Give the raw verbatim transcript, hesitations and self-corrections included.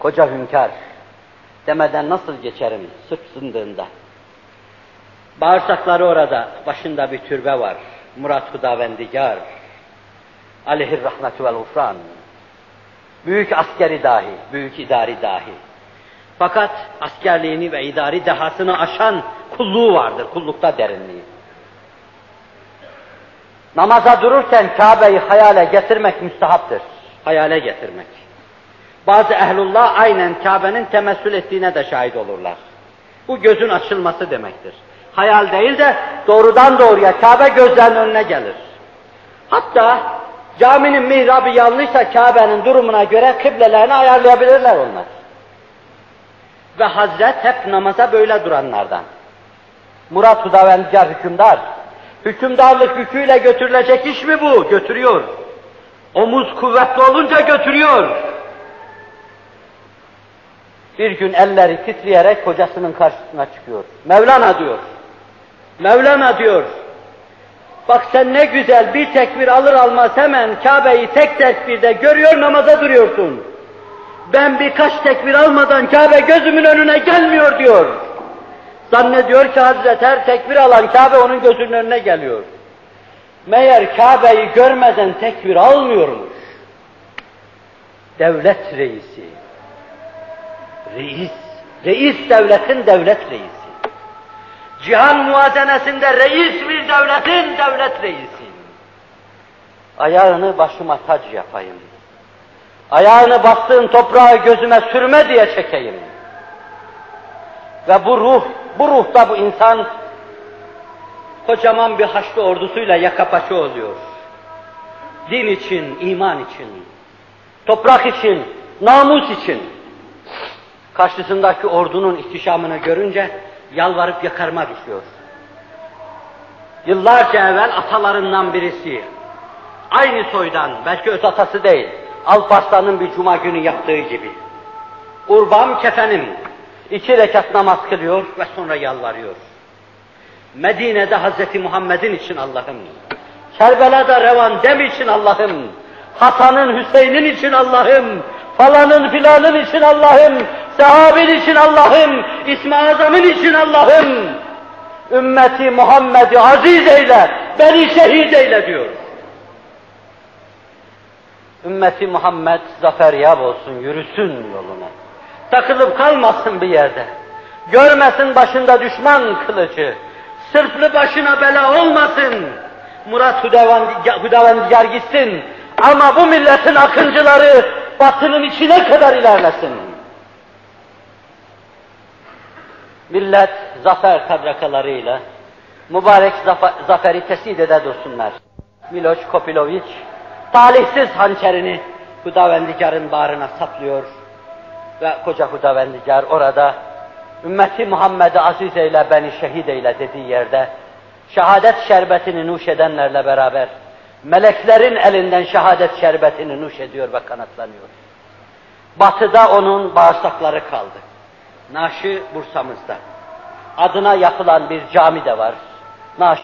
koca hünkâr demeden nasıl geçerim sırt sındığında? Bağırsakları orada, başında bir türbe var. Murat Hudavendigar, aleyhir rahmetü vel gufran. Büyük askeri dahi, büyük idari dahi. Fakat askerliğini ve idari dehasını aşan kulluğu vardır, kullukta derinliği. Namaza dururken Kabe'yi hayale getirmek müstehaptır. Hayale getirmek. Bazı ehlullah aynen Kabe'nin temessül ettiğine de şahit olurlar. Bu gözün açılması demektir. Hayal değil de doğrudan doğruya Kabe gözlerinin önüne gelir. Hatta caminin mihrabı yanlışsa Kabe'nin durumuna göre kıblelerini ayarlayabilirler onlar. Ve Hazret hep namaza böyle duranlardan. Murat Hudavendigar hükümdar. Hükümdarlık yüküyle götürülecek iş mi bu? Götürüyor. Omuz kuvvetli olunca götürüyor. Bir gün elleri titreyerek kocasının karşısına çıkıyor. Mevlana diyor. Mevlana diyor. Bak sen ne güzel bir tekbir alır almaz hemen Kabe'yi tek tekbirde görüyor, namaza duruyorsun. Ben birkaç tekbir almadan Kabe gözümün önüne gelmiyor diyor. Zannediyor ki Hazret her tekbir alan Kabe onun gözünün önüne geliyor. Meğer Kabe'yi görmeden tekbir almıyormuş. Devlet reisi. Reis. Reis devletin devlet reisi. Cihan muazenesinde reis bir devletin devlet reisi. Ayağını başıma tac yapayım. Ayağını bastığın toprağı gözüme sürme diye çekeyim. Ve bu ruh, bu ruhta bu insan kocaman bir Haçlı ordusuyla yaka paça oluyor. Din için, iman için, toprak için, namus için. Karşısındaki ordunun ihtişamını görünce yalvarıp yakarma düşüyor. Yıllarca evvel atalarından birisi, aynı soydan, belki öz atası değil, Alparslan'ın bir cuma günü yaptığı gibi. Urbam kefenim, iki rekat namaz kılıyor ve sonra yalvarıyor. Medine'de Hazreti Muhammed'in için Allah'ım, Kerbela'da revan dem için Allah'ım, Hasan'ın, Hüseyin'in için Allah'ım, falanın filanın için Allah'ım, sahabin için Allah'ım, İsmi Azam'ın için Allah'ım, ümmeti Muhammed'i aziz eyle, beni şehit eyle diyor. Ümmeti Muhammed zaferyab olsun, yürüsün yoluna. Takılıp kalmasın bir yerde. Görmesin başında düşman kılıcı. Sırflı başına bela olmasın. Murat Hudavendigar gitsin. Ama bu milletin akıncıları batının içine kadar ilerlesin. Millet zafer tabrakalarıyla mübarek zafer, zaferi tesid ede dursunlar. Miloš Kopilović talihsiz hançerini Hudavendigar'ın bağrına saplıyor ve koca Hudavendigar orada ümmeti Muhammed'i aziz eyle, beni şehit eyle dediği yerde şehadet şerbetini nuş edenlerle beraber meleklerin elinden şehadet şerbetini nuş ediyor ve kanatlanıyor. Batıda onun bağırsakları kaldı. Naaşı Bursa'mızda. Adına yapılan bir cami de var. Naaşı